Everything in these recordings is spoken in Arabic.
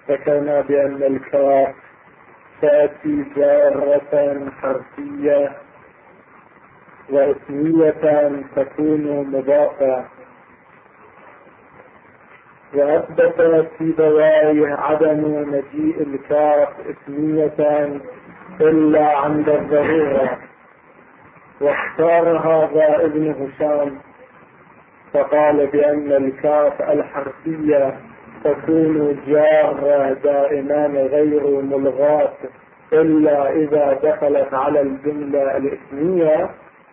ذكرنا بأن الكاف تأتي جارة حرفية واسمية تكون مضافة، وأثبت في بوايه عدم مجيء الكاف اسمية إلا عند الضرورة، واختار هذا ابن هشام فقال بأن الكاف الحرفية تكون جارة دائما غير ملغاة إلا إذا دخلت على الجملة الاسمية.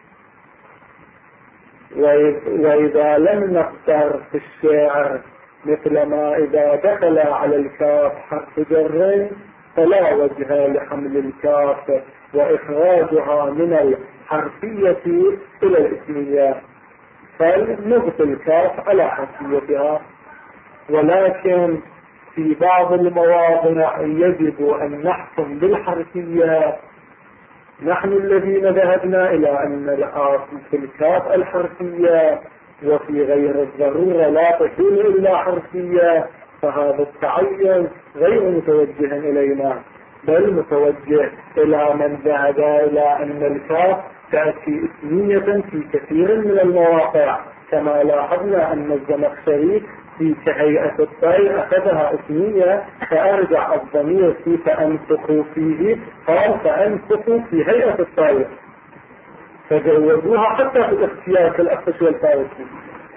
وإذا لم نختر في الشعر مثل ما إذا دخل على الكاف حرف جر فلا وجه لحمل الكاف وإخراجها من الحرفية إلى الاسمية، فلنبقي الكاف على حرفيتها. ولكن في بعض المواضع يجب أن نحكم بالحرفية. نحن الذين ذهبنا إلى أن الأصل في الكاف الحرفية وفي غير الضرورة لا تكون إلا حرفية، فهذا التعين غير متوجه إلينا، بل متوجه إلى من ذهب إلى أن الكاف تأتي اسمية في كثير من المواقع، كما لاحظنا أن الزمخشري في كهيئة الطير أخذها اسمية، فأرجع الضمير في فأنفخوا فيه قال فأنفخوا في هيئة الطير، فجوزوها حتى في الاختيار في الأخفش والفارسي.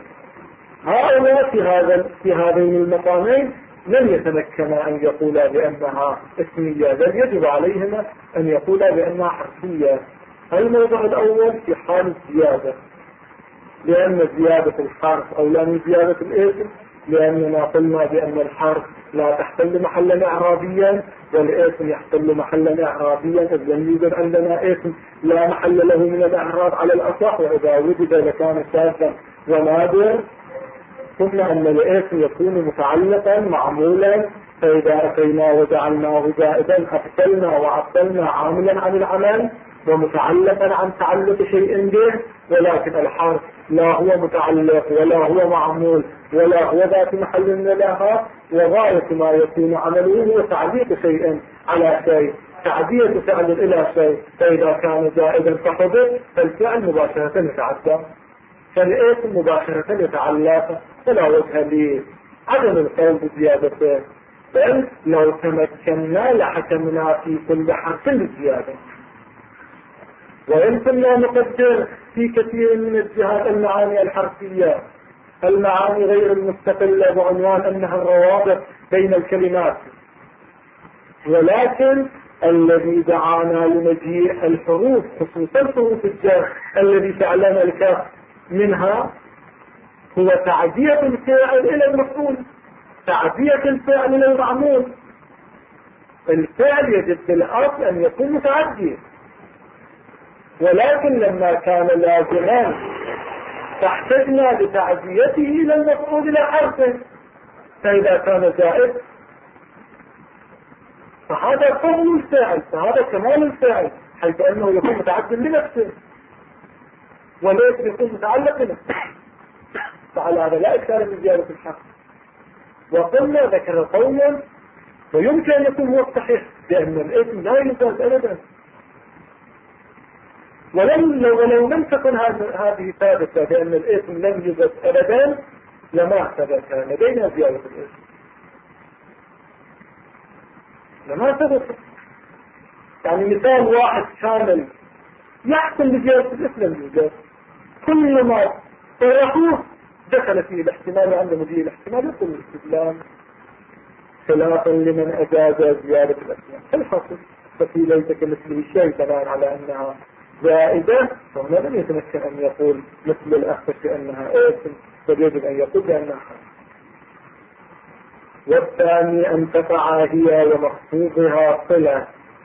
هؤلاء في هذين المقامين لم يتمكنا أن يقولا بأنها اسمية، بل يجب عليهما أن يقولا بأنها حرفية. الموضوع الأول في حال الزيادة، لأن زيادة الحرف أولى من زيادة الاسم، لأننا قلنا بأن الحرف لا تحتل محلا إعرابيا والاسم يحتل محلا إعرابيا، إذ لم يوجد عندنا اسم لا محل له من الإعراب على الأصح، وإذا وجد لكان شاذا ونادر. ثم أن الاسم يكون متعلقا معمولا، فإذا أتينا وجعلناه زائدا أبطلنا وعطلنا عاملا عن العمل ومتعلقا عن تعلق شيء به، ولكن الحرف لا هو متعلق ولا هو معمول ولا هو ذات محل من الآخر، وغاية ما يكون عمله هو تعليق شيء على شيء، تعدية فعل إلى شيء، فإذا كان زائدا فحضر فالفعل مباشرة يتعدى، فالاسم مباشرة يتعلق، فلا وجه لعدم القول بزيادته، بل لو تمكنا لحكمنا في كل حرف بالزيادة. وإن كنا نقدر في كثير من الجهات المعاني الحرفية، المعاني غير المستقلة بعنوان أنها الروابط بين الكلمات، ولكن الذي دعانا لمجيء الحروف خصوصا حروف الجر الذي تعلم الكاف منها هو تعدية الفعل إلى المفعول، تعدية الفعل إلى المعمول. الفعل يجب في الأصل أن يكون متعدي، ولكن لما كان لازما فاحتجنا لتعديته إلى المفعول إلى حرفه، فإذا كان زائد فهذا فضل الفعل، فهذا كمال الفعل، حيث أنه يكون متعدي لنفسه وليس يكون متعلق بنفسه، فعلى هذا لا إشكال من زيادة الحرف. وقلنا ذكر قولا ويمكن أن يكون هو الصحيح بأن الاسم لا يزاد أبدا، ولو لم تكن هذه ثابتة بأن الاسم لم يزد أبدا لما ثبت لدينا زيادة الاسم، لما ثبت. يعني مثال واحد كامل يحصل بزيادة الاسم لم يوجد، كل ما طرحوه دخل فيه الاحتمال، وعند مجيء الاحتمال يكون الاستدلال، خلافا لمن أجاز زيادة الاسماء. الحاصل ففي ليس كمثله شيء بناء على أنها زائدة، فهنا لم يتمكن أن يقول مثل الأخفش بأنها اسم، فيجب أن يقول بأنها حرف. والثاني أن تقع هي ومخفوضها صلة،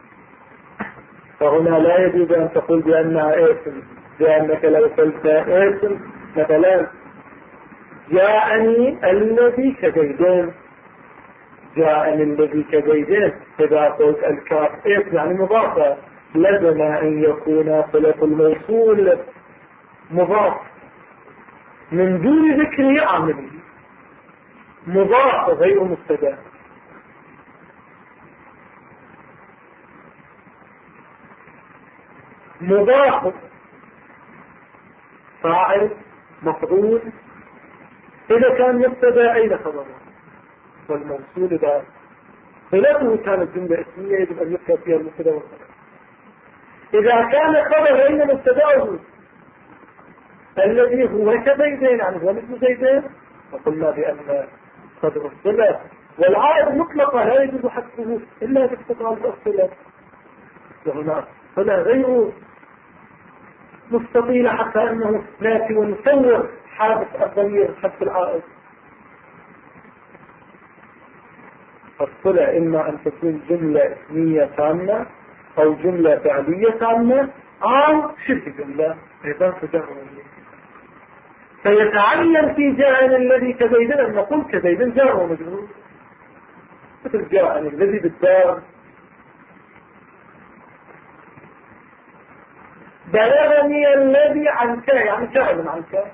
فهنا لا يجوز أن تقول بأنها اسم، لأنك لو قلت اسم مثلا جاءني الذي كزيدين، جاءني الذي كزيدين، إذا قلت الكاف اسم يعني مضافة، لازم أن يكون صلة الموصول مضاف من دون ذكر عامله، مضاف غير مبتدا. مضاف فاعل مفعول. إذا كان مبتدا أين خبره؟ والموصول إذا صلته كانت جملة اسمية يجب أن يذكر فيها المبتدا والخبر. إذا كان خبر أين مبتداه الذي هو كزيدين، يعني هو مثل زيدين، فقلنا بأن صدر الصلة والعائد مطلقة لا يجب حذفه إلا باستقرار الصلة، وهنا صلة غير مستطيلة حتى أنه ناتي ونصور حادث الضمير حذف العائد. الصلة إما أن تكون جملة اسمية تامة أو جملة فعلية تامة أو شبه جملة أيضا تجرد. فيتعين في جاء الذي كزيدين أن نقول كزيدين جار ومجرور، مثل جاء الذي بالدار. بلغني الذي عنك، يعني كائن عنك.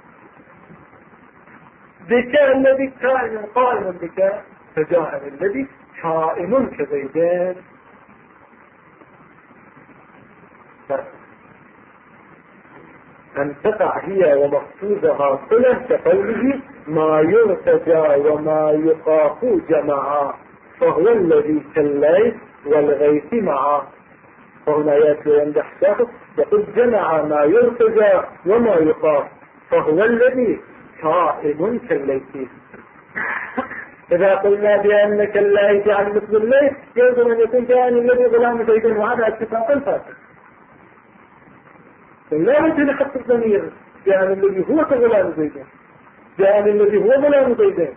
بك الذي كائن قائم بك، فجاء الذي كائن كزيدين. أن تقع هي ومقصودها صلة كقوله ما يرتجى وما يخاف جمعا، فهو الذي كالليل والغيث معا. فهنا يأتي ويمدح شخص يقول جمع ما يرتجى وما يخاف، فهو الذي كائن كالليل. إذا قلنا بأن كالليل يعني مثل الليل يجب أن يكون كائن الذي غلام زيدين، وهذا اتفاقا فاسد. لا يمكن لخط الضمير يعني الذي هو كغلام زيدين، يعني الذي هو غلام زيدين،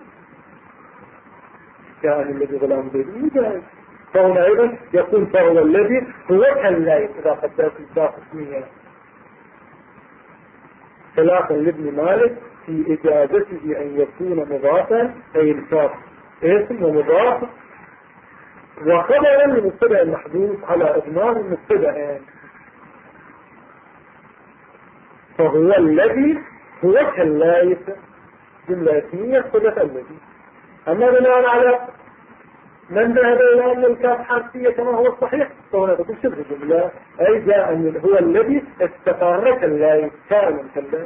يعني الذي غلام زيدين جائز. فهنا أيضا يكون فهو الذي هو كالليل إذا قدرت الضاف اسمية. خلافا لابن مالك في إجازته أن يكون مضافا، أي الكاف اسم ومضاف وخبرا لمبتدأ المحذوف على إضمار المبتدأين. فهو الذي هو كالليل جملة اسمية صلة الذي. أما بناء على من ذهب إلى أن الكاف حرفية كما هو الصحيح، فهنا تكون شبه جملة، أي جاء هو الذي استقر كالليل كائن كالليل.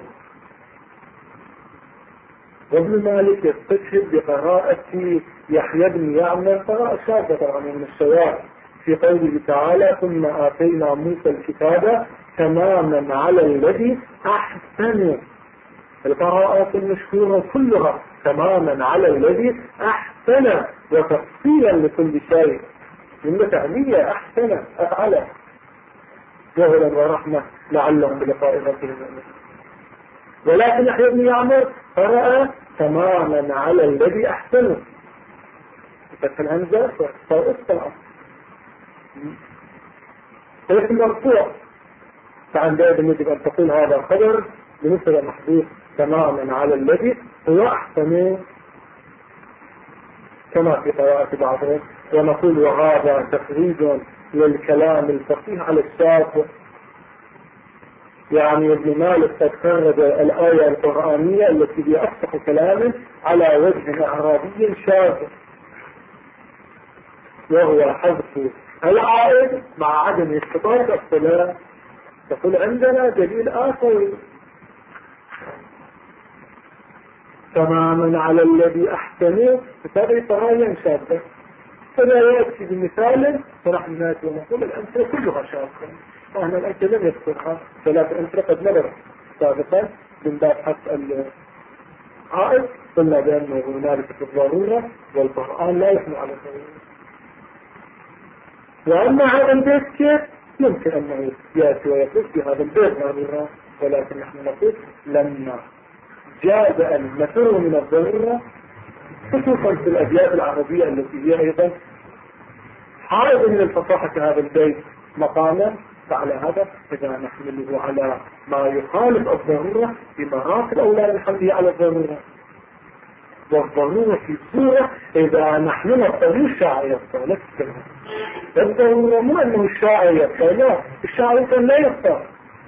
وابن مالك يستشهد بقراءة يحيى بن يعمر قراءة شاذة طبعا من الشواذ في قوله تعالى ثم آتينا موسى الكتاب تماما على الذي أحسن. القراءات المشهورة كلها تماما على الذي أحسن وتفصيلا لكل شيء، جملة تعلية أحسن أفعله جهلا ورحمة لعلهم بلقاء ربهم. ولكن يحيى بن يعمر قرأ تماما على الذي أحسنه فتح الهمزة فأسطع فاسم مرفوع. فعندئذ يجب أن تقول هذا الخبر بمثل محذوف تماما على الذي هو أحسن كما في قراءة بعضهم. ونقول وهذا تخريج للكلام الفقيه على الشاذ، يعني ابن مالك قد خرج الآية القرآنية التي هي أفصح كلامه على وجه أعرابي شاذ، وهو حذف العائد مع عدم استطاعة الصلاة. تقول عندنا دليل آخر تماما على الذي أحسنه بتابع طرايا شاذة، فلا يأتي بمثال فنحن نأتي ونقول الأمثلة كلها شاذة، فهنا الأمثلة لم يذكرها، ثلاث أمثلة قد نظر سابقا من باب حث العائد. قلنا بأنه هنالك في الضرورة والقرآن لا يحمل على الضرورة. وأما هذا البيت كيف يمكن أنه يأتي ويقول في هذا البيت ضرورة، ولكن نحن نقول لما جاز أن نفر من الضرورة خصوصا في الأبيات العربية التي هي أيضا حائض من الفصاحة هذا البيت مقاما، فعلى هذا إذا نحمله على ما يخالف الضرورة بمراتب أولى الحمد على الضرورة. والضرورة في صورة إذا نحن نقول الشاعر يبقى نفس الكلام. الضرورة مو أنه الشاعر يبقى، لا، الشاعر لا يبقى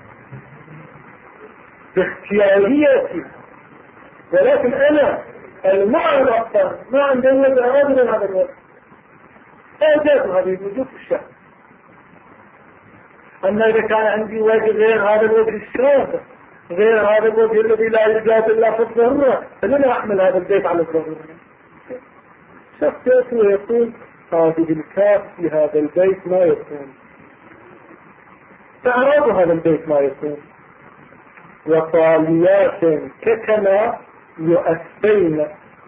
باختياريتي، ولكن أنا المعنى الأكثر ما عندي وجه أراد من هذا الوقت أجاز هذه الوجود في الشعر. أما إذا كان عندي وجه غير هذا الوجه الشاذ غير هذا الوجه الذي لا يجاب إلا في الضرورة فلن أحمل هذا البيت على الضرورة. شخص يأتي ويقول هذه الكاف في هذا البيت ما يكون، فأراد هذا البيت ما يكون. وطاليات ككما يؤثين،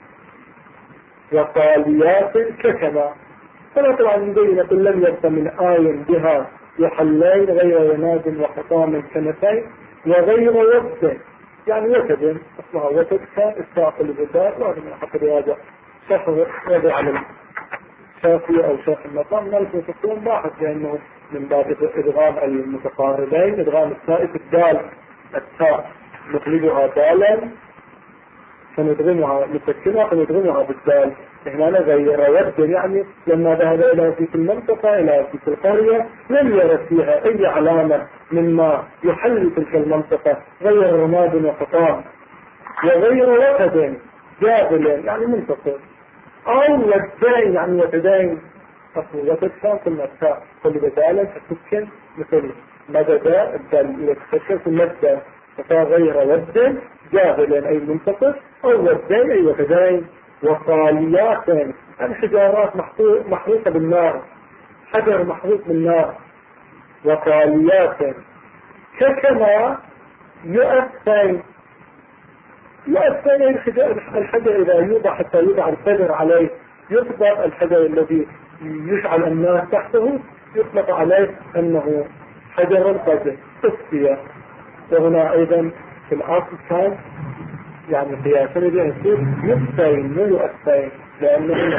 وطاليات ككما. فلا طبعا نقول نقول لم يبق من آي بها يحلين غير يناد وحطام كنفين وغير وفد، يعني وفد اصلها وفد كان الساق البدار لازم نحط هذا شخص وضع على الشافية او شاف المقام نلقى تكون لاحظ لانه من باب ادغام المتقاربين ادغام السائف الدال التاء نقلبها دالا فندغمها نسكنها فندغمها بالدال. هنا غير وفد يعني لما ذهب الى تلك المنطقة الى تلك القرية لم يرى فيها اي علامة مما يحل تلك المنطقة غير رماد وحطام. وغير وفد جابل يعني منتصر او وفدين يعني وفدين اصل وفد كان ثم التاء كل بدالا تسكن مثل مددا الدال يتسكن ثم الدال فغير وفد جابل اي منتصر او وفدين اي وفدين. وطاليات الحجارات محروقة بالنار، حجر محروق بالنار. وطاليات ككما يؤثين، يؤثين الحجر إذا يوضع حتى يوضع القدر عليه يطلق الحجر الذي يشعل الناس تحته يطلق عليه أنه حجر القدر تصفية. وهنا أيضا في الأصل كان يعني قياسا يصير يؤثين مو يؤثين لأنه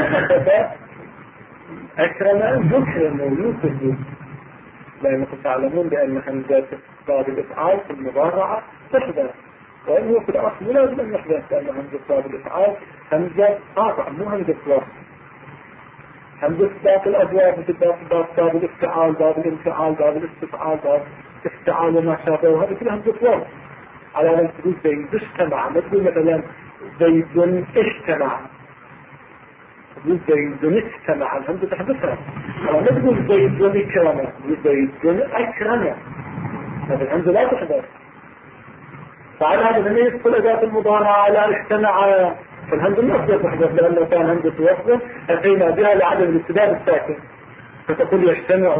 أكرم يكرم ويوسف، لأنكم تعلمون بأن همزات باب الإفعال في المضارعة تحدث وأنه في الأصل لازم أن يحدث لأن همزة باب الإفعال همزة قاطع مو همزة وصف. همزة باب الأبواب مثل باب الافتعال باب الانفعال باب الاستفعال باب الافتعال وما شابه وهذه كلها همزة وصف. على أن تقول زيد اجتمع ما تقول مثلا زيد اجتمع، تقول زيد اجتمع الهمزة تحدثها. على ما تقول زيد اكرم تقول زيد اكرم هذه الهمزة لا تحدث. فعلى هذا لما يدخل أداة المضارعة على اجتمع فالهمزة لا تحدث لأنه كان همزة وصف أتينا بها لعدم الابتداء الساكن فتقول يجتمع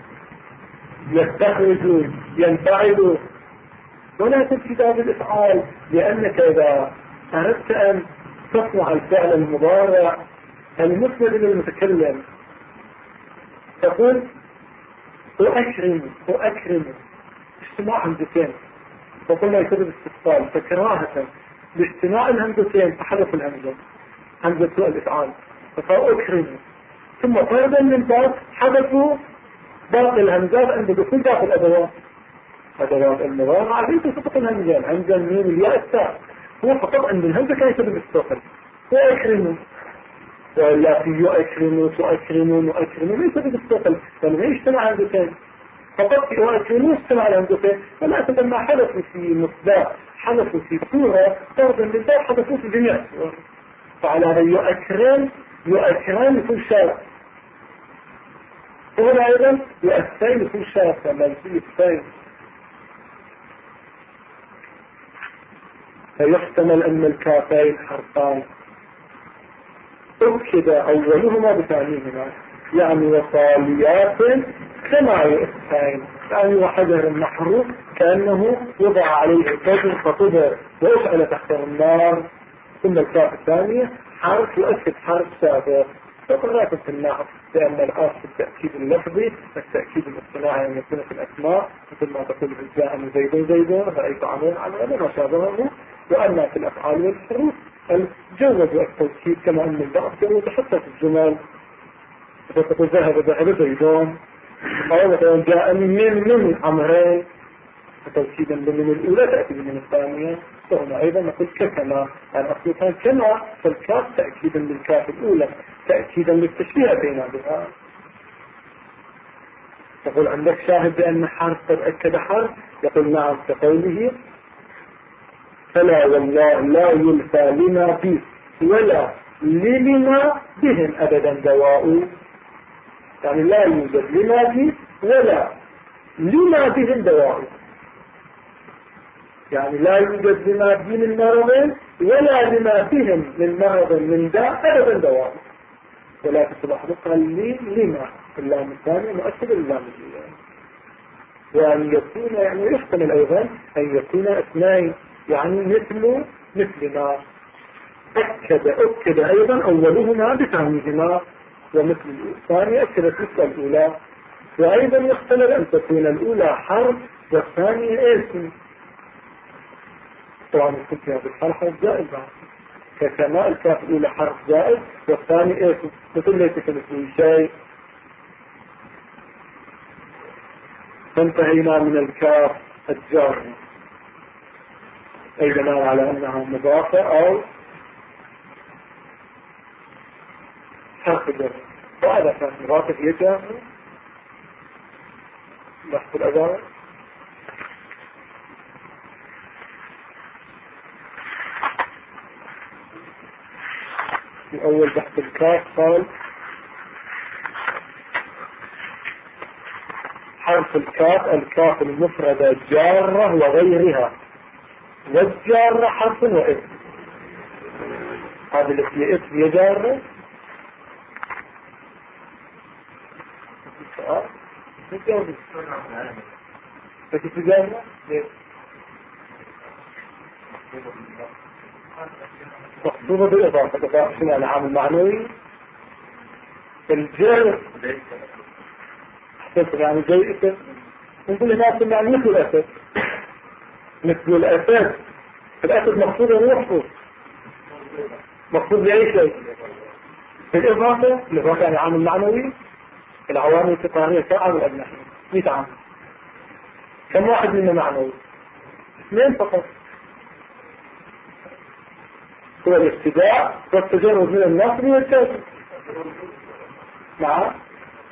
يستخرج ينفعل. ولا تنفي باب الإفعال لأنك إذا أردت أن تصنع الفعل المضارع المسند للمتكلم تقول أكرم اجتماع همزتين وقلنا يسبب استفصال فكراهة باجتماع الهمزتين فحذف الهمزة همزة الإفعال فأكرم ثم فردا من بعد حذفوا باقي الهمزات عند دخول باقي الأدوات. أدوات المضارعة ليس فقط الهمزة همزة الميم الياء التاء هو فقط عند الهمزة كان يسبب الثقل. وأكرموا ولا في يؤكرموا تؤكرموا مؤكرموا ليس بالثقل فلما يجتمع همزتين فقط في يؤكرموا اجتمع الهمزتين ولكن لما حدثوا في مصداق حدثوا في صورة فرضا للباب حدثوا في جميع الصور. فعلى هذا يؤكرم يكون شاذ وهنا أيضا يؤثين يكون شاذ لما يصير الثين. فيحتمل أن الكافين حرفان أكد أولهما بثانيهما يعني وصاليات كما يؤثين يعني وحجر محروق كأنه وضع عليه القدر فطبر وأفعل تحت النار. ثم الكاف الثانية حرف يؤكد حرف سابق فقرات في النحو لأن الآن في التأكيد اللفظي التأكيد الاصطناعي أن يكون في الأسماء مثل ما تقول جاء زيد رأيت عمين عمين ما شابهه. وأما في الأفعال والحروف الجوز والتوكيد كما أن البعض جوز حتى في الجمال فتقول ذهب زيدون أو مثلا جاء من عمرين فتوكيدا من الأولى تأتي من الثانية. وهنا أيضا نقول كما الأصل كان كما فالكاف تأكيدا للكاف الأولى تأكيدا للتشبيه بين بها. تقول عندك شاهد بأن حرف قد أكد حرف يقول نعم كقوله فلا والله لا يلفى لما به ولا لما بهم أبدا دواء يعني لا يوجد لما به ولا لما بهم دواء، يعني لا يوجد لما بهم المرض ولا لما بهم من مرض من داء أبدا دواء، ولكن تلاحظوا قال لي لما اللام الثاني مؤثر اللام الأولى، وأن يكون يعني يحتمل أيضا أن يكون اثنين، يعني مثل ما أكد أيضا أولهما بثانيهما، ومثل الثاني أكدت مثل الأولى، وأيضا يحتمل أن تكون الأولى حرف والثانية اسم. طبعا كنت في هذه الحالة حرف زائد كما الكاف الأولى حرف زائد والثاني اسم، مثل ليس كمثله شيء. فانتهينا من الكاف الجار أي دلالة على أنها مضافة أو حرف جر، وهذا كان مضافة هي جار. بحث الأداء في أول بحث الكاف قال حرف الكاف المفردة جارة وغيرها، والجارة حرف واسم. هذه التي اسم هي جارة. تجاوب ليش مقصودة بالإضافة؟ الإضافة شنو العامل المعنوي؟ الجر يعني زي اسم، نقول هناك يعني مثل الأسد، مثل الأسد. الأسد مقصود ولا مقصود بأي شيء؟ الإضافة يعني عامل معنوي. العوامل التقارية كعامل أبنائي 100 عامل، كم واحد منه معنوي؟ 2 فقط، هو الابتداء والتجرد من النصب والتجرد. نعم.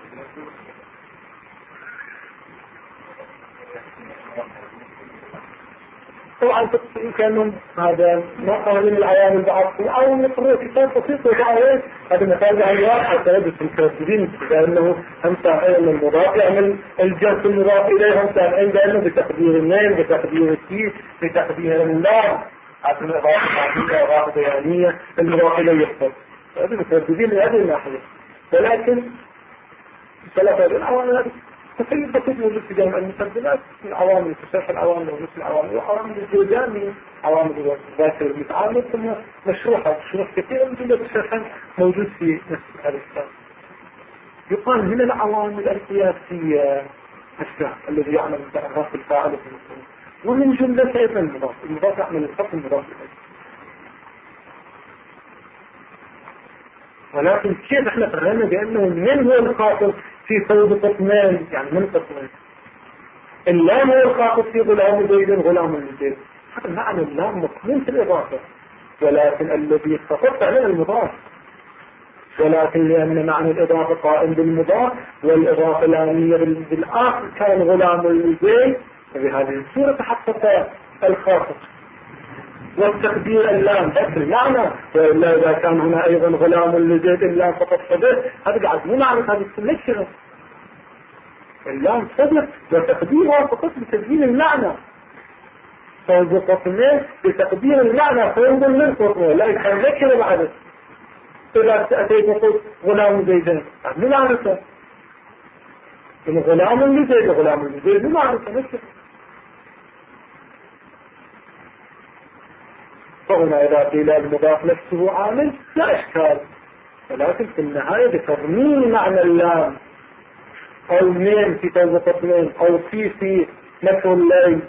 طبعا كانوا هذا نقل من العوامل بعض أو نقرأ كتاب بسيط وجعله هذا مثال عيار حتى يدرس الكاتبين، لأنه هم سامعين المضاف يعمل الجنس المضاف إليه، هم سامعين لأنه بتقدير النين بتقدير التي بتقدير اللام، هذا الإضافة بيانية المضاف إليه يحفظ. هذا المترددين من هذه الناحية، ولكن ثلاثة العوامل تخيل بسيط موجود في جامع المسجلات من عوامل تشرح العوامل ومثل العوامل وعوامل الزوجان من عوامل الذاكر المتعامل، ثم مشروحة شروح كثيرة من جملة الشرح موجود في نفس هذا الكتاب. يقال هنا العوامل القياسية الشرح الذي يعمل بأغراض الفاعل في المسلم، ومن جملة أيضا المضاف يعمل الحكم المضاف إليه. ولكن كيف احنا فهمنا بأنه من هو الخاطر في صوب قسمين، يعني من قسمين؟ اللام هو الخاطر في غلام زيد غلام زيد، هذا معنى اللام مقسوم في الإضافة، ولكن الذي اختصر فعلا المضاف، ولكن لأن معنى الإضافة قائم بالمضاف والإضافة لامية بالآخر كان غلام زيد، فبهذه الصورة تحقق الخاطر والتقدير اللام بس المعنى، وإلا إذا كان هنا أيضا غلام لزيد اللام فقط صدق، هذا قاعد مو معنى هذه السلكشن. اللام صدق وتقديرها فقط بتبيين المعنى، فوزقتناه بتقدير المعنى فينظر للقطنة لا يكون ذكر بعد. إذا أتيت وقلت غلام زيدين مو معنى إن غلام لزيد مو معنى ذكر. فهنا إذا قيل المضاف نفسه عامل لا إشكال، ولكن في النهاية بتضمين معنى اللام أو مين في توزق اثنين أو في نفر الليل،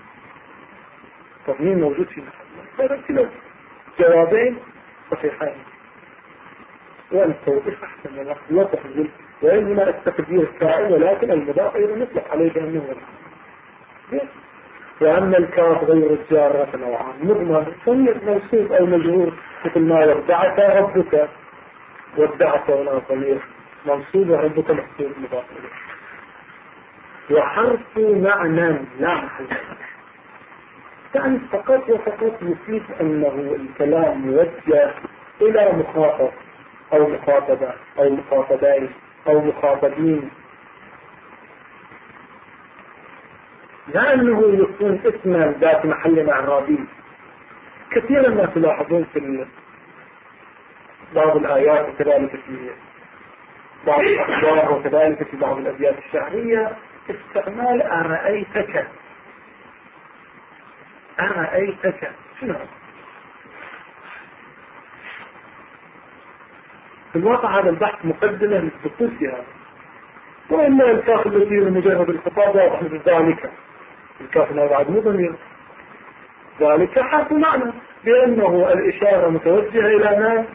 تضمين موجود في محل. هذا كله جوابين صحيحين، وأن توضيح أحسن من يوضح الجل، وإنما التقدير كائن، ولكن المضاف أيضا نطلق عليه بأنه غير. وأما الكاف غير الجارة نوعان، مضمر سميت موصوف أو مجهور، مثل ما ودعك ربك، ودعك هنا ضمير منصوب وربك محسوب مضاف إليه. وحرف معنى لا محل، يعني فقط وفقط يفيد أنه الكلام موجه إلى مخاطب أو مخاطبة أو مخاطبين أو مخاطبين، لأنه يكون اسما ذات محل إعرابي. كثيرا ما تلاحظون في بعض الآيات وكذلك في بعض الأخبار وكذلك في بعض الأبيات الشعرية استعمال أرأيتك. أرأيتك شنو؟ في الواقع هذا البحث مقدمة للدخول في هذا، وإلا الكاف التي مجرد الخطاب واضح مثل ذلك. الكاف لا بعد مو ضمير، ذلك حرف معنى بأنه الإشارة متوجهة إلى ما؟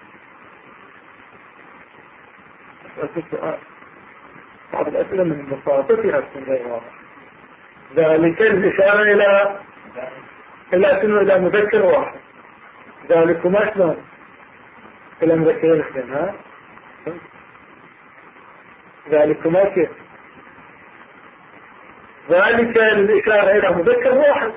بعض الأسئلة من مخاطبها تكون غير واضح. ذلك الإشارة إلى مذكر واحد. ذلك ما شلون؟ إلى مذكرين اثنين. ها؟ ذلك ما كيف؟ ذلك الإشارة إلى مذكر واحد.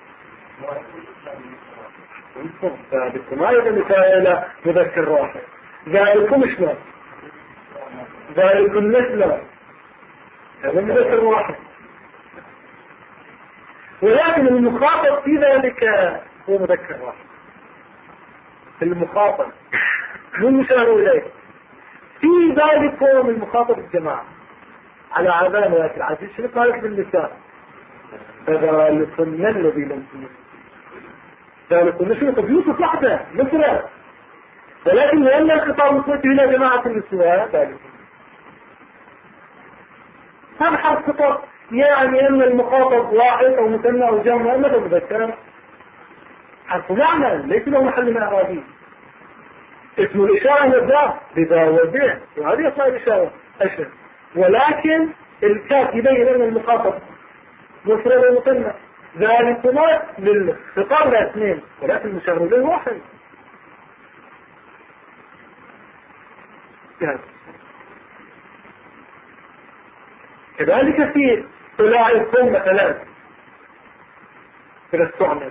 ذلك ما يبقى الإشارة إلى مذكر واحد. ذلك شلون؟ ذلك مثل هذا مذكر واحد، ولكن المخاطب في ذلك هو مذكر واحد. المخاطب مو المشار إليه في ذلك هو من المخاطب الجماعة على عذاب ذات العزيز. شنو قالت باللسان؟ فذلكن الذي لم تمت. ذلكن شنو؟ يوسف وحده مثله، ولكن لأن الخطاب متوجه إلى جماعة النسوة ذلك هذا حرف خطاب، يعني أن المخاطب واحد أو مثنى أو جمع أو مذكر حرف معنى ليس له محل إعرابي. اسم الإشارة نبدأ بذا وذا، وهذه أصلا إشارة أشهر، ولكن الكاف يبين أن المخاطب مفرد ومثنى. ذلك ما للخطاب لا اثنين، ولكن المشار إليه واحد. كذلك في أولئكم مثلا في الصعمل،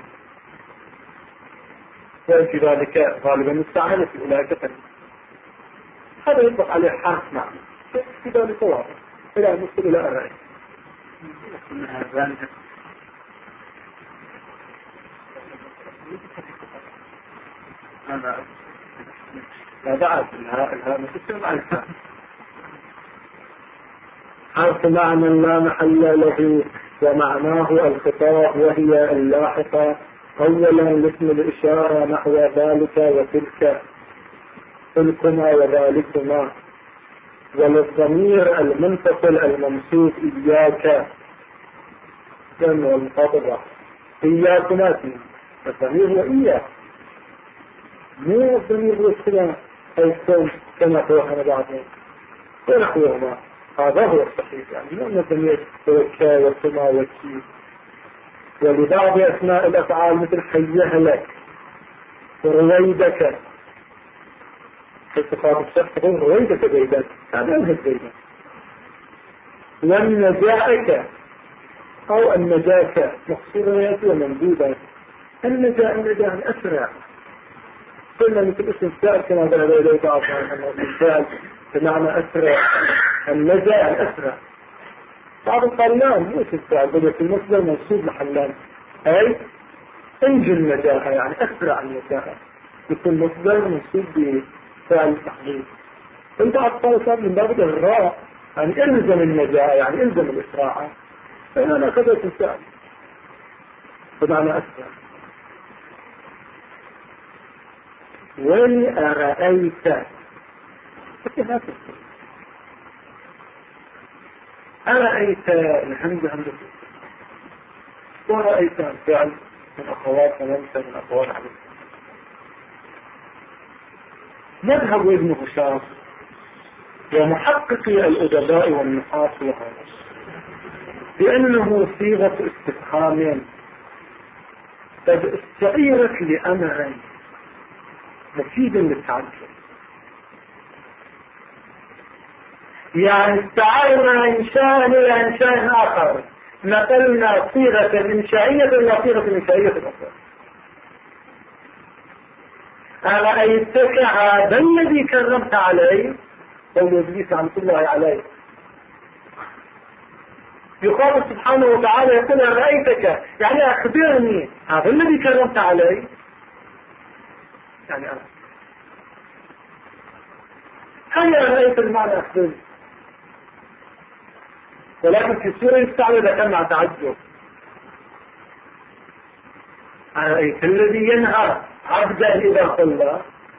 وفي ذلك غالبا مستعمل في أولئك فن. هذا يطلق عليه حرف معنى في ذلك واضح إلى أن نصل إلى الرأي. هذا عاد الهاء مستمع مع الفاء. حرف معنى لا محل له ومعناه الخطاب، وهي اللاحقة أولا لاسم الإشارة نحو ذلك وتلك تلكما وذلكما، وللضمير المنفصل الممسوك إياك لأنه المخاطب إياكما الضمير هو إياك، مو الضمير هو السلام أو الكون كما توحنا بعضهم ونحوهما. هذا هو الصحيح، يعني لأن الضمير هو الكا والسما والكي. ولبعض أسماء الأفعال مثل حيهلك ورويدك في صفات الشخص تقول رويدك زيدا، هذا انهت زيدا. والنجاءك أو النجاك مقصورة يأتي ومنجوبة. النجاء أسرع، قلنا مثل اسم السائل كما ذهب إليه بعض أنه السائل بمعنى أسرع. النجاء أسرع. بعض قال لا مو اسم السائل بل في المصدر منصوب محلا، أي انجي النجاة يعني أسرع النجاة، يكون مصدر منصوب بفعل التحديد. انت أطفال صار من باب الراء يعني إلزم النجاة يعني إلزم الإسراع، فإننا أخذت السائل بمعنى أسرع. ولأرأيت أرأيت الحمد لله ورأيت فعل من أخوات وليس من أخوات عليك. نذهب ابن هشام ومحققي الأدباء والنحاة بأنه صيغة استفهام قد استعيرت لأمر مفيد للتعجب، يعني استعارنا إنشاء إلى إنشاء آخر، نقلنا صيغة إنشائية إلى صيغة إنشائية أخرى. أرأيتك هذا الذي كرمت عليه قول إبليس عن الله عليه، يقال سبحانه وتعالى يقول رأيتك، يعني أخبرني هذا الذي كرمت علي، يعني أنا هل رأيت المعنى أخبرني، ولكن في سورة يستعمل كان مع تعجب. أرأيت الذي ينهى عبدا إذا صلى،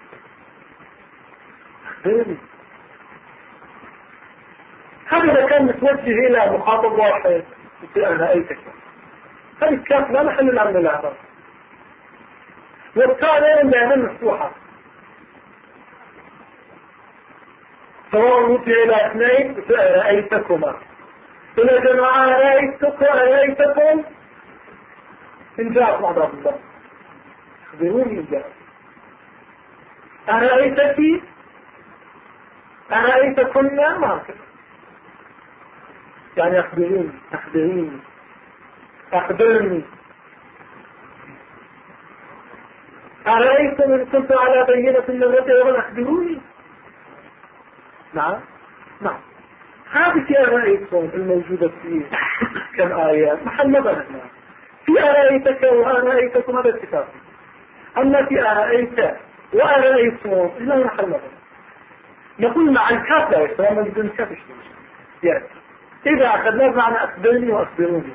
أخبرني. هذا كان متوجه إلى مخاطب واحد، يقول أرأيتك. هذه الكاف لا محل لها من الأعراب، والتاء دائما مفتوحة، سواء وجه إلى اثنين رأيتكما، إلى جماعة رأيتكم إن جاءت مع ضرب الله، أخبروني إن جاءت. أرأيتك أرأيتكنا ما كده، يعني أخبروني أرأيتم إن كنت على بينة من ربي أخبروني. نعم هذه أرأيتم الموجودة فيه كم آيات محل نظر هنا، في أرأيتك وأرأيتكم هذا الكتاب، أما في أرأيت وأرأيتم إلا محل نظر. نقول مع الكاف لا يستوى موجود الكاف يعني إذا أخذنا معنى أخبرني وأخبروني،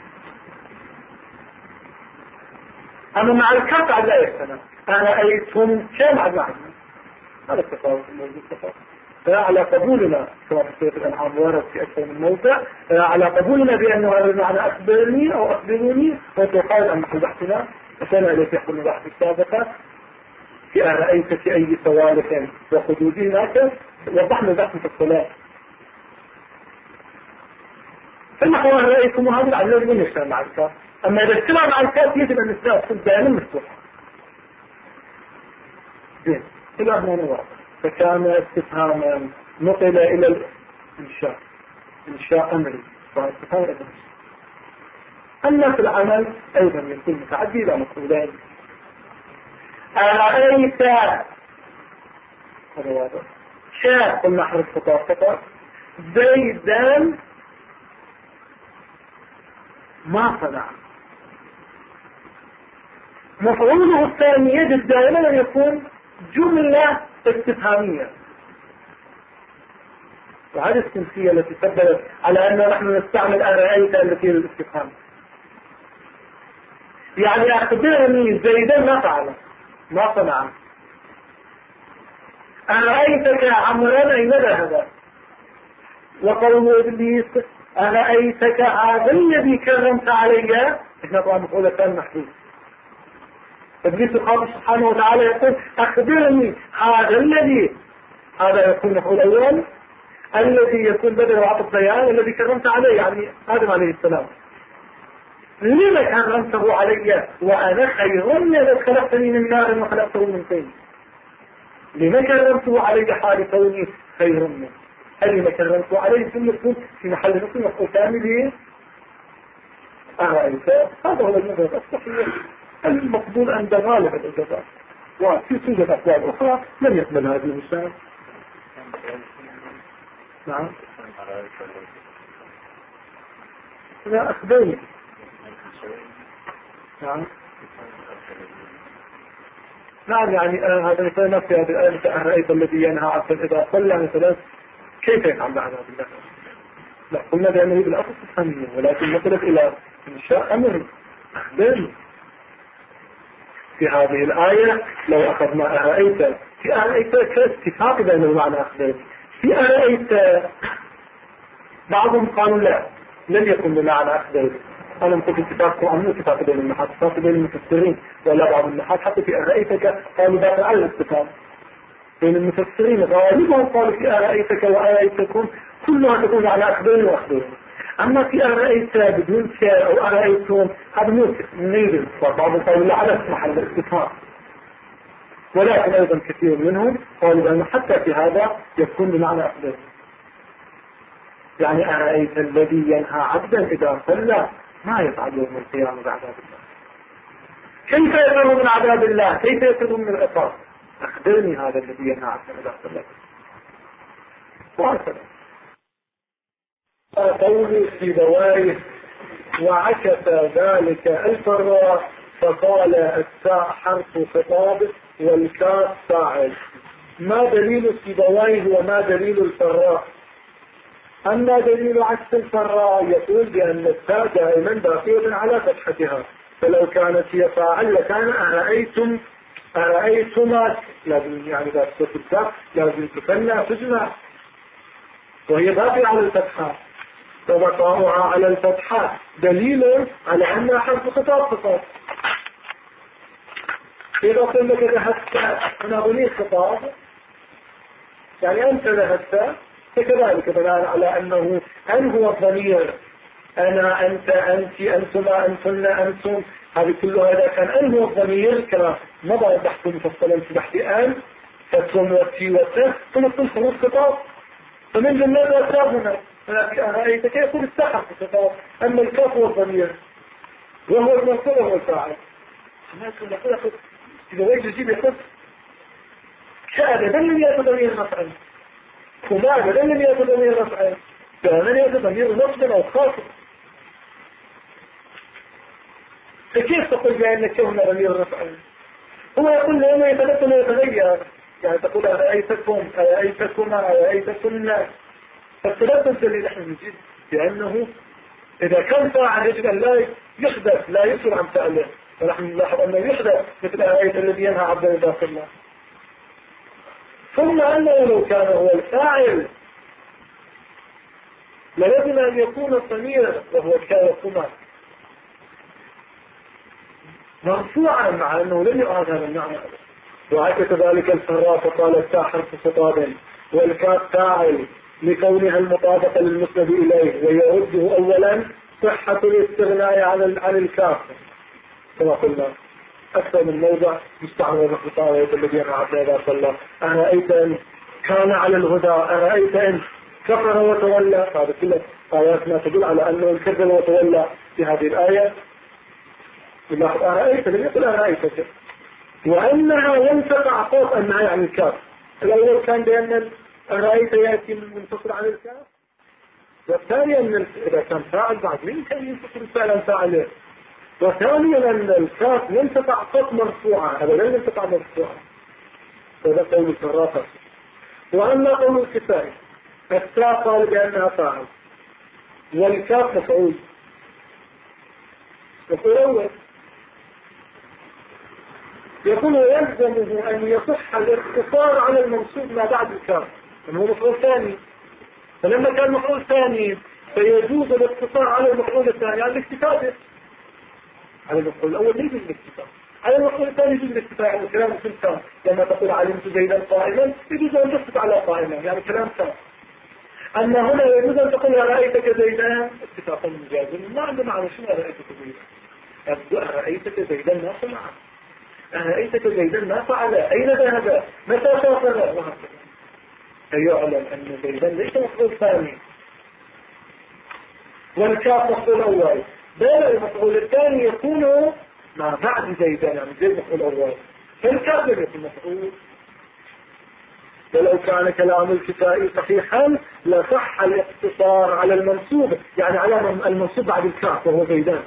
أما مع الكاف لا يستوى أرأيتم كم عد معنا، هذا التفاوت الموجود تفاوت. على قبولنا كما في سورة الأنعام ورد في أكثر من موضع، على قبولنا بأنه هذا المعنى أخبرني أو أخبروني، وتقال عن محل بحثنا أشياء التي يحصل من بحث السابقة في أرأيت في أي سوالف وخدوده هناك وضحنا بحث في الصلاة. فنحن رأيكم هذا العدل من يشتغل مع الكاف، أما إذا اشتغل مع الكاف يجب أن الإسلام تكون دائما مفتوحة. زين إلى هنا نواقع، فكان استفهاما نقل إلى الإنشاء، إنشاء أمري واستفهام إلى الإنشاء. أما في العمل أيضا يكون متعدي إلى مفعولين. أرأيت هذا واضح، شاء قلنا حرف خطأ زيدا ما صنع، مفعوله الثاني يجب دائما أن يكون جملة استفهامية، وهذه السنسية التي سببت على أنه نحن نستعمل أرأيت التي للاستفهام، يعني أخبرني زيدا ما فعل ما صنع، أرأيتك عمرا أين ذهب، وقول إبليس أرأيتك هذا الذي كرمت علي، إحنا طبعا مفعولة كان محدود. إبليس قال سبحانه وتعالى يقول أخبرني هذا الذي، هذا يكون مفعول أول، الذي يكون بدل وعطف بيان الذي كرمت عليه، يعني آدم عليه السلام. لما كرمته علي وأنا خير من خلقتني من نار وخلقته من طين، لما كرمته علي حال كوني خير منه، لما كرمته عليه ثم تكون في محل نصف مفعول كامل. أرأيت هذا هو المذهب الصحيح المقبول عند غالب الإجابات، وفي توجد أقوال أخرى لم يقبل هذه المسائل. نعم لا أخبرني. نعم يعني هذا مثلا في هذه الآية أرأيت الذي ينهى عبدا إذا صلى مثلا كيف يفعل معنى بالله؟ لا قلنا بأنه بالأصل تفهميه، ولكن نقلت إلى إنشاء أمر أخبرني. في هذه الآية لو أخذنا أرأيت، في أرأيت كاتفاق بين المعنى أخبرني، في أرأيت بعضهم قالوا لا لم يكن بمعنى أخبرني. أنا قلت اتفاق عن اتفاق بين النحاة، اتفاق بين المفسرين، ولا بعض النحاة حتى في أرأيتك قالوا ذات على الاتفاق بين المفسرين، غالبهم قالوا في أرأيتك وأرأيتكم كلها تكون على أخبرني وأخبرني. أما في أرأيت بدون شيء أو أرأيتم هذا موسف نيرل، وبعضهم قالوا لا على محل الاتفاق، ولكن أيضا كثير منهم قالوا أنه حتى في هذا يكون بمعنى أخبرني، يعني أرأيت الذي ينهى عبدا إذا صلى ما يفعل يوم القيامة بعذاب الله، كيف يفر من عذاب الله، كيف يفر من العقاب، أخبرني هذا الذي ينهى عبدا إذا صلى. وهكذا قولي في بوائه وعكس ذلك الفراء فقال التاء حرف خطاب والكاف فاعل. ما دليل سيبويه وما دليل الفراء؟ أما دليل عكس الفراء يقول بأن التاء دائما باقية على فتحتها، فلو كانت هي فاعل لكان أرأيتما لازم يعني إذا صوت التاء لازم تثنى تجمع، وهي باقية على الفتحة، فبقاؤها على الفتحة دليل على أنها حرف خطاب. إذا قلنا لك ذهبت أنا أغني خطاب يعني أنت ذهبت، فكذلك بناء على أنه أن هو الضمير أنا أنت أنت أنتما أنتن أنتم، هذه كلها إذا كان أن هو الضمير كما مضى بحث مفصلا في بحث أن فتم وتي وت ثم تنصر خطاب، فمن جملة الأسباب هنا رأيت كيف السحر في الخطاب. أما الكاف هو الضمير وهو المنصور وهو الفاعل. إذا وجه يجيب يقول شاهد لم يأتي ضمير رفعا، وماذا لم يأتي ضمير رفعا، فمن يأتي ضمير نصب أو خاصب. فكيف تقول بأن كون ضمير رفعا؟ هو يقول لأنه يتبدل ويتغير، يعني تقول أرأيتكم أرأيتكما أرأيتكن، فالتبدل دليل نحن نجيب بأنه إذا كان فاعل يجب أن لا يحدث لا يسر عن فعله، ونحن نلاحظ أنه يحدث مثل آية الذي ينهى عبدا داخل الله. ثم أنه لو كان هو الفاعل لازم أن يكون الضمير وهو كاوكما مرفوعا، مع أنه لم يعاد هذا المعنى. وعكس ذلك الفراء فقال التاء حرف خطاب والكاف فاعل لكونها المطابقة للمسند إليه، ويرده أولا صحة الاستغناء عن الكاف كما قلنا أكثر من موضع مستعمل بخطاوة الذين عبد الله صلى الله. أرأيت أن كان على الهدى، أرأيت أن كفر وتولى، هذا كله آياتنا تدل على أنه كذب وتولى في هذه الآية. أرأيت لم يقل أرأيتك، وأنها لم تقع فوق النهي عن الكاف. الأول كان بأن أرأيت يأتي من منفصل عن الكاف، والثاني أن إذا كان فاعل بعد من كان ينفصل فعلا فاعله، وثانيا أن الكاف لم تقع فوق مرفوعة، هذا لم تقع مرفوعة، هذا قول الفراء. وأما قول الكفاية التاء قال بأنها فاعل والكاف مفعول. يقول أول يقول ويلزمه أن يصح الاقتصار على المنصوب ما بعد الكاف، هو مفعول ثاني، فلما كان مفعول ثاني فيجوز الاقتصار على المفعول الثاني على الاكتفاء على المفعول الأول يجوز الاكتفاء، على المفعول الثاني يجوز الاكتفاء. يعني كلام سلطان لما تقول علمت زيدا قائما يجوز أن تسكت على قائما، يعني كلام سلطان. أما هنا يجوز أن تقول رأيتك زيدا اتفاقا مجازا، ما عنده معنى شنو رأيتك زيدا؟ رأيتك زيدا ما صنع، رأيتك زيدا ما فعل، أين ذهب، متى سافر، وهكذا. فيعلم أن زيدا ليس مفعول ثاني، والكاف مفعول أول، بل المفعول الثاني يكون ما بعد زيدا، يعني زيد مفعول أول، فالكاف لم يكن مفعول. ولو كان كلام الكفائي صحيحا لصح الاقتصار على المنصوب، يعني على المنصوب بعد الكاف وهو زيدان،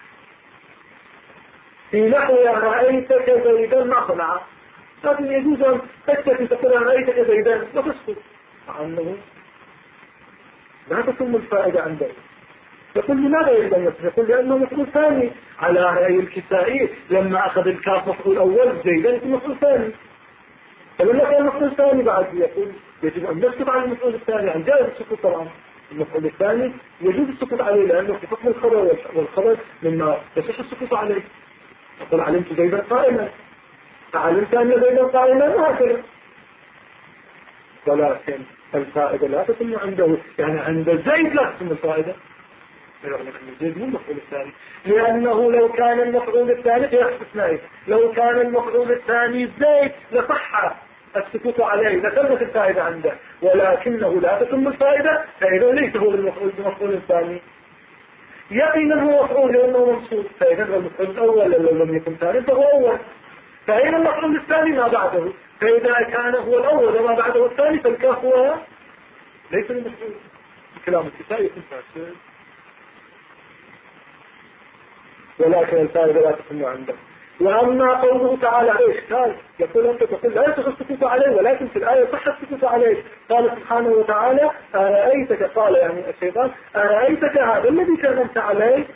في نحو رأيتك زيدا ما صنع، لكن يجوز أن تكتفي تقول رأيتك زيدا وتسكت، مع أنه لا تتم الفائدة عنده. يقول لماذا يلزم؟ يقول لأنه مفعول ثاني على رأي الكسائي، لما أخذ الكاف مفعول أول زيدا يكون مفعول ثاني، فلما كان مفعول ثاني بعد يقول يجب أن نسكت على المفعول الثاني، عن جائز السكوت طبعا. المفعول الثاني يجوز السكوت عليه لأنه في حكم الخبر، والخبر مما يصح السكوت عليه. يقول علمت زيدا قائما، فعلمت أن زيدا قائما وهكذا. ولكن الفائدة لا تتم عنده، يعني عند زيد لا تتم الفائدة، زيد مو المفعول الثاني، لأنه لو كان المفعول الثاني في استثنائي، لو كان المفعول الثاني زيد لصح السكوت عليه لتمت الفائدة عنده، ولكنه لا تتم الفائدة، فإذا ليس هو المفعول الثاني يقينا هو مفعول لأنه منصوب، فإذا المفعول الأول لو لم يكن ثاني فهو أول، فأين المفعول الثاني ما بعده، فإذا كان هو الأول وما بعده الثاني فالكاف هو ليس المفعول. كلام الكفاية يكون فاسد. ولكن الفائدة لا تكون عنده. وأما قوله تعالى إيش قال؟ يقول أنت تقول لا يصح السكوت عليه، ولكن في الآية صح السكوت عليه. قال سبحانه وتعالى أرأيتك، قال يعني الشيطان أرأيتك هذا الذي كرمت عليه،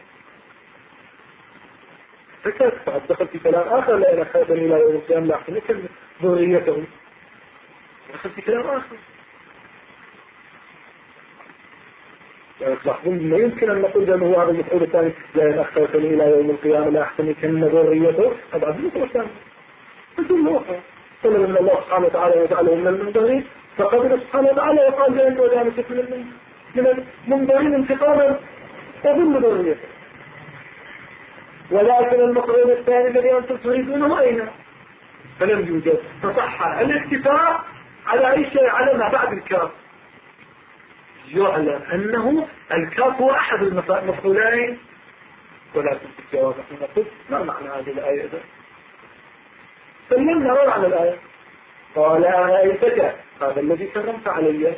فكيف دخل في كلام آخر لأن خاذني إلى يوم القيامة لأحسنك ذريته، دخل في كلام آخر. ما يمكن أن نقول بأنه هو هذا المفعول الثاني لأن أخذني إلى يوم القيامة لأحسنك ذريته، هذا المفعول الثاني الجملة أخرى. قل إن الله سبحانه وتعالى يجعله من المنذرين، فقبل سبحانه وتعالى وقال بأنه ذلك من المنذرين انتقاما وظل ذريته. ولكن المفعول الثاني الذي أنتم تريدونه أين؟ فلم يوجد. فصح الاكتفاء على أي شيء على ما بعد الكاف. يعلم أنه الكاف هو أحد المفعولين، ولكن في الجواب نحن نقول ما معنى هذه الآية إذا؟ سلمنا على الآية. قال أرأيتك هذا الذي كرمت علي،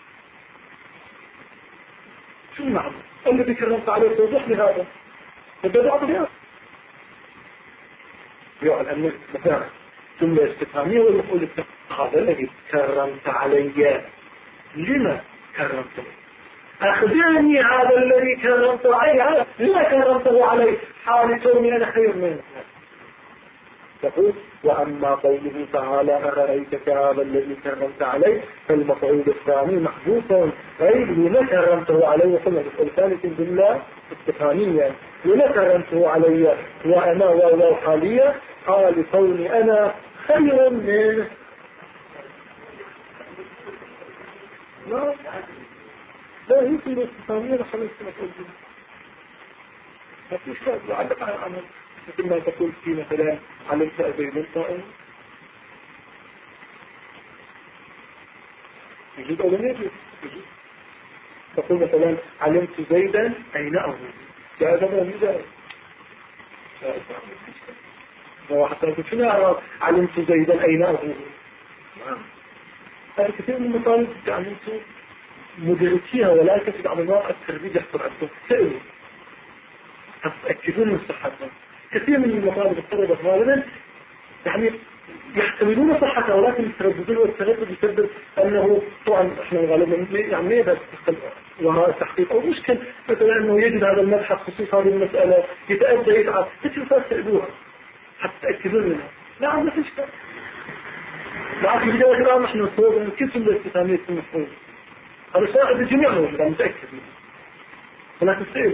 شو المعنى؟ الذي كرمت عليه توضح لي هذا بدأ بعض الناس يعلم مثلا جملة استفهامية والمفعول هذا الذي كرمت علي، لما كرمته؟ أخبرني هذا الذي كرمته عليه لما كرمته عليه حال كوني أنا خير منه. تقول وأما قوله تعالى أرأيتك هذا الذي كرمت عليه فالمفعول الثاني محذوف، أي لما كرمته عليه. وقلنا المفعول الثالث بالله استفهاميا لما كرمته علي، وأنا واو حالية حال كوني أنا خير منه. لا يمكن الاستفهامية لخلص المفعول به، ما فيش شيء يعلق على العمل. مثل ما تقول في مثلا علمت زيدا قائما، يجب أو لم يجب؟ تقول مثلا علمت زيدا أين أبوه، جاء هذا من ذلك. وحتى يقول شنو أعرف علمت زيدا أين أبوه؟ هذا كثير من المطالب علمت مدرسيها، ولكن في بعض المواقع التربية يحصل عندهم سئلوا تتأكدون من صحتها. كثير من المطالب الطلبة غالبا يعني يحتملون صحتها، ولكن يترددون، والتردد يسبب أنه طبعا احنا غالبا يعني يبدأ وراء التحقيق أو مشكل مثلا أنه يجد هذا المبحث خصوص هذه المسألة يتأذى يتعب، تتفاس تأذوها حتى تتأكدون منها. نعم ما فيش كده. لكن في بداية الآن نحن نصور أن كيف الاستثامية المفهوم هذا صاحب الجميع موجود، أنا متأكد منه، ولكن سئلوا.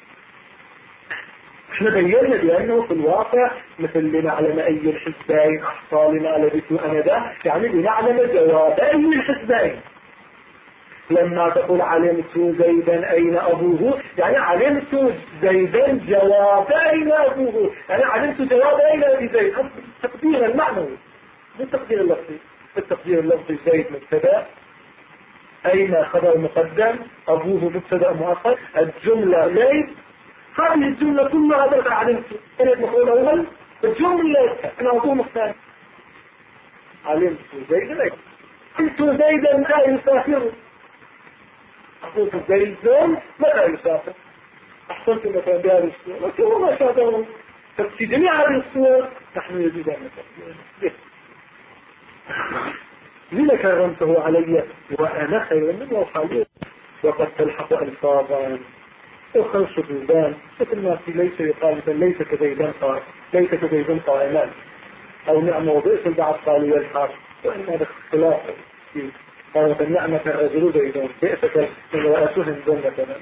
احنا بيّننا بأنه في الواقع مثل لنعلم أي الحزبين أحصى لما لبثوا أنذا، يعني لنعلم جواب أي الحزبين. لما تقول علمت زيدا أين أبوه، يعني علمت زيدا جواب أين أبوه، يعني علمت جواب أين أبي زيد. التقدير المعنوي بالتقدير اللفظي. التقدير اللفظي زيد مبتدأ، أين خبر مقدم، أبوه مبتدأ مؤخر، الجملة زيد. هذه الجملة كلها درجة علمت كانت مفعول أول، الجملة أنا أبوه مختار علمت زيدا قلت زيدا متى يسافر، أقول زيدا متى يسافر. أحسنت مثلا بهذه الصورة، لكن هو ما شاهده. ففي جميع هذه الصور نحن يجب أن نتكلم. لما كرمته علي وأنا خير منه وخاليه، وقد تلحق ألفاظا أخر شذوذان مثل ما في ليس يقال ليس كزيدان قائم، ليس كزيدان قائمان، أو نعمة وبئس البعض قالوا يلحق، وإن هذا اختلاف فيه. قالوا فالنعمة الرجل زيدان بئس كالرئاسهم ذنة.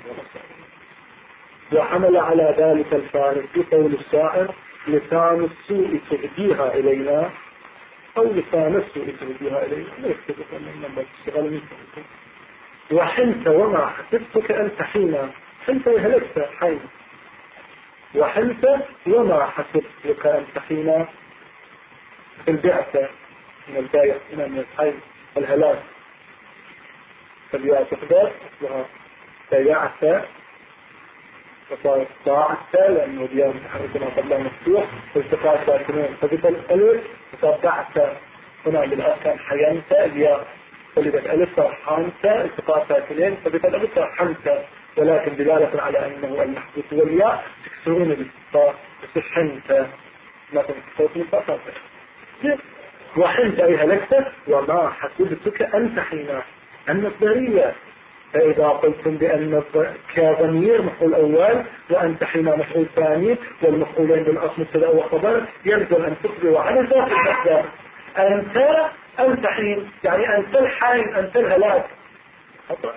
وحمل على ذلك الفارق بقول الشاعر لسان السوء تهديها إلينا، أو لسان السوء تهديها إلينا، لا يكتبك من الشغل منك. وحنت وما حسبتك أنت حينا، حنت وهلكت حين، وحنت وما حسبتك أنت حينا. البعثة من البايع من الحين الهلاك، فالياء تحدث لها بيعثة وصارت ضاعثة لأنه الياء متحركة قبلها مفتوح والتقاء ساكنين، فبدأ الألف وصار بعثة. هنا بالأركان حينت الياء فلبت ألف صار حانت التقاء ساكنين، فبدأ الألف صار حنت، ولكن دلالة على أنه المحدث والياء يكسرون الإسقاط بس حنت مثلا صوت الفقط وحنت أي هلكت وما حسبتك أنت حين المصدرية. فإذا قلتم بأن كضمير مفعول أول وأنت حين مفعول ثاني والمفعولين بالأصل مبتدأ وخبر يلزم أن تخبروا عن ذات المصدر. أنت حين يعني أنت الحين أنت الهلاك خطأ.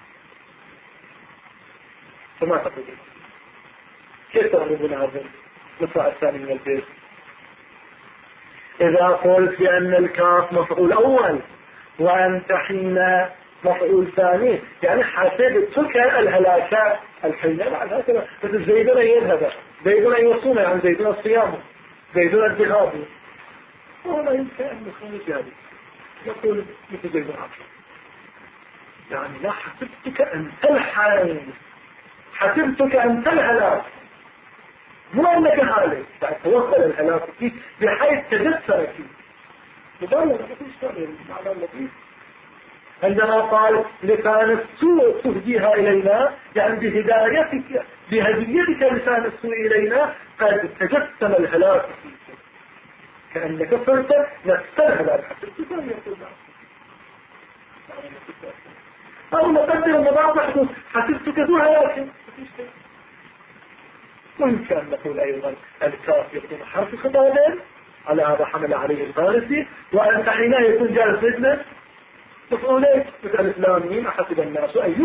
فما تقول كيف تغلبون هذا المصطلح الثاني من البيت؟ إذا قلت بأن الكاف مفعول أول وأنت حين مفعول ثاني يعني حسبتك الهلاكات الحين بعد هكذا بس زيدون يذهب زيدون يوصون يعني زيدون الصيام زيدون الذهاب ولا يمكن أن نخرج هذه يقول مثل زيدون عشر يعني لا حسبتك أنت الحين حسبتك أنت الهلاك مو أنك هالك يعني توصل الهلاك فيك بحيث تجسر فيك مبالغة ما فيش شيء معنى اللطيف. عندما قال لسان السوء تهديها إلينا يعني بهدايتك بهديتك لسان السوء إلينا قد تجسم الهلاك فيك كأنك صرت نفس الهلاك حسبتك أن يقول أو نقدر المضاعف حسبتك ذو هلاك. ويمكن أن نقول أيضا الكاف يكون حرف خطاب على هذا حمل عليه الفارسي وأنت حين يكون جالس ضدنا مفعولين مثل الإسلاميين أحسب الناس أن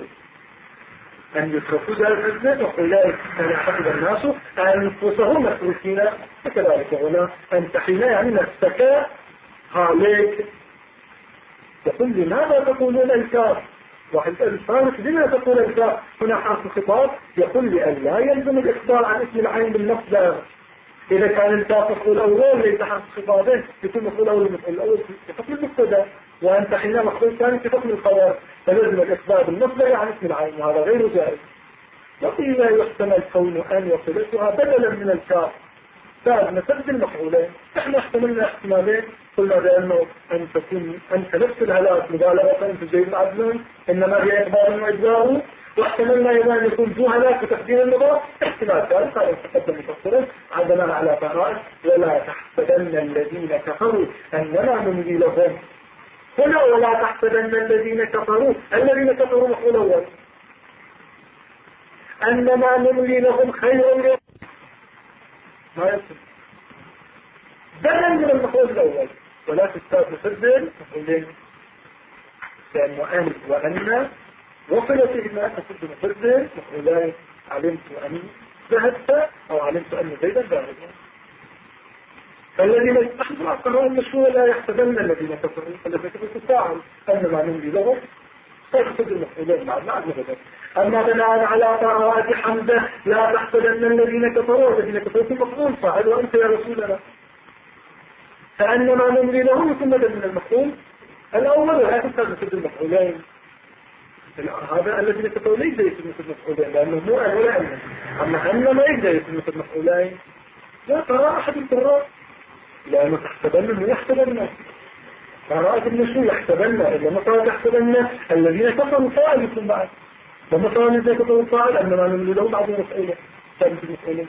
يتركوا جالس ضدنا مفعولين أن يحسب الناس أنفسهم مسؤولين فكذلك هنا أنت حين يعني نفسك هالك يقول لماذا تقولون الكاف واحد الفارس لما تقول الكاف هنا حرف خطاب يقول لأن لا يلزم الإخبار عن اسم العين بالمصدر. إذا كان الكاف مفعول أول ليس حرف خطابه يكون مفعول أول مفعول الأول في حكم المبتدا وأنت حين مفعول ثاني في حكم الخبر فلازم الإخبار بالمصدر عن اسم العين وهذا غير جائز. وقيل يحتمل كون أن وصلتها بدلا من الكاف فنسد المفعولين. احنا احتملنا احتمالين قلنا بأنه أن تكون أنت نفس الهلاك مبالغة أنت زي عدلون إنما هي إخبار وإجبار واحتملنا أيضا أن يكون ذو هلاك بتقدير المضاف احتمال ثالث هذا تقدم مفصلا عندنا على فرائض ولا تحسبن الذين كفروا أنما نملي لهم هنا ولا تحسبن الذين كفروا مفعول أول أنما نملي لهم خير ما يصل بدل من المفعول الأول ولا تستاذ مسدل مفعولين لأنه أن وأن وصلتهما تسد مسدل مفعولين علمت أن ذهبت أو علمت أن زيدا ذاهب. فالذين يستحضروا القرار المشروع لا يحسبن الذين كفروا الذين كفروا تفاعل أنما نملي لهم سيحسد المفعولين مع بدل. أما بناء على قراءة حمزة لا تحسبن الذين كفروا في مفعول فاعل وأنت يا رسولنا فأنما نملي لهم يكون بدل من المفعول الأول ولا تستخدم مثل المفعولين. هذا الذين كفروا ليس يسمى مثل المفعولين لأنه مو أن ولا أن أما أنما يقدر يسمى مثل المفعولين لا قراءة أحد القراء لأنه تحسبن ويحسبن قراءة النشو يحسبن إلا مطار يحسبن الذين كفروا فاعل يكون بعد ومطار الذين كفروا فاعل أنما نملي لهم بعض المفعولين ثابت المفعولين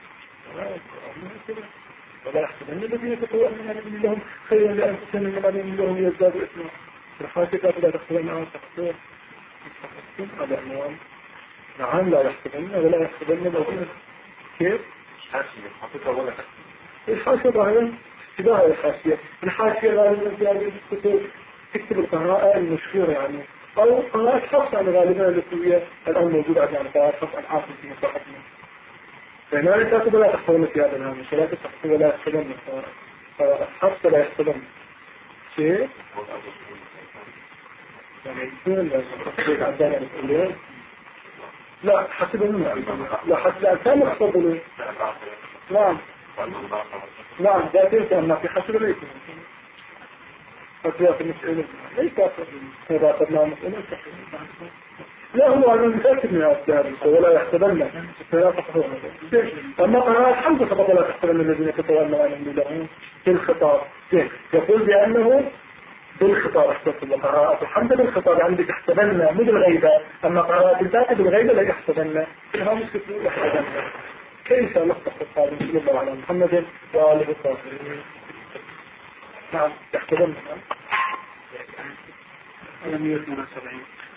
ولا يحسبن الذين كفروا أنما نملي لهم خيرا لأنفسهم إنما نملي لهم يزدادوا إثما الحاسكات لا تحسبن أو تحسبن على أنوام نعم لا يحسبن ولا يحسبن الذين كيف؟ حاسكة ولا الحاسكة هذا اتباع الحاشية الحاشية غالبا تكتب القراءة المشهورة يعني أو قراءة حفص عن غالبا التي هي الآن موجودة يعني قراءة حفص عن حافظ في مصاحفنا فإنها لا تأخذ ولا تحصلن في هذا الهامش ولا تحصل ولا يحصلن حفص لا يحصلن شيء يعني يكون تصديق عندنا الأولين لا حسبنا لا حسب الألسان يحصلون نعم ذاتين كأننا في حسب ليس فتوات المسئلة ليس إذا قدنا مسئلة لا هو أنا متأكد من هذا ولا يحسبن فلا تحضرون أما قراءة حمزة فقط لا تحسبن الذين كفروا أنما نملي لهم في الخطاب يقول بأنه بالخطاب احتفل وقراءة الحمد بالخطاب عندك احتفلنا مو بالغيبة، أما قراءة الفاتحة بالغيبة لا يحتفلنا إنها مش كتير يحتفلنا. كيف نفتح القادم صلى الله على محمد وآله الطاهرين. نعم يحتفلنا 172